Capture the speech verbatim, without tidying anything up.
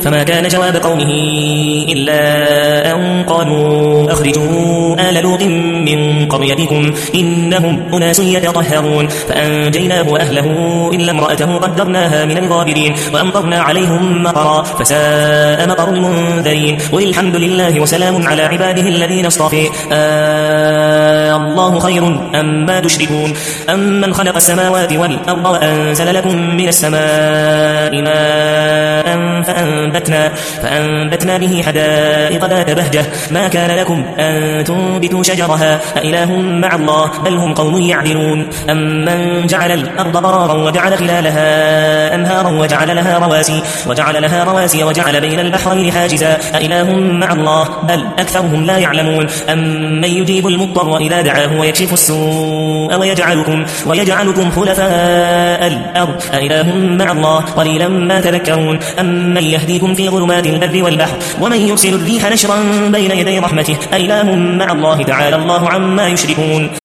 فما كان جواب قومه إلا أن قالوا أخرجوا آل لوط من قريتكم إنهم أناس يتطهرون فأنجيناه وأهله إلا امرأته قدرناها من الغابرين وأمطرنا عليهم مطرا فساء مطر المنذرين والحمد لله وسلام على عباده الذين اصطفى آه الله خير أما تشركون أمن خلق السماوات والأرض وأنزل لكم من السماء ماء فأنبتنا, فأنبتنا به حدائق ذات بهجة ما كان لكم أن تنبتوا شجرها أإله مع الله بل هم قوم يعدلون أمن جعل الأرض قرارا وجعل خلالها أنهارا وجعل لها رواسي وجعل لها رواسي وجعل بين البحرين حاجزا أإله مع الله بل أكثرهم لا يعلمون أمن يجيب المضطر إذا دعاه ويكشف السوء ويجعلكم, ويجعلكم خلفاء الأرض أإله مع الله قليلا ما تذكرون أمن يهديكم في ظلمات البر والبحر ومن يرسل الريح نشرا بين يدي رحمته أإله مع الله تعالى الله عما يشركون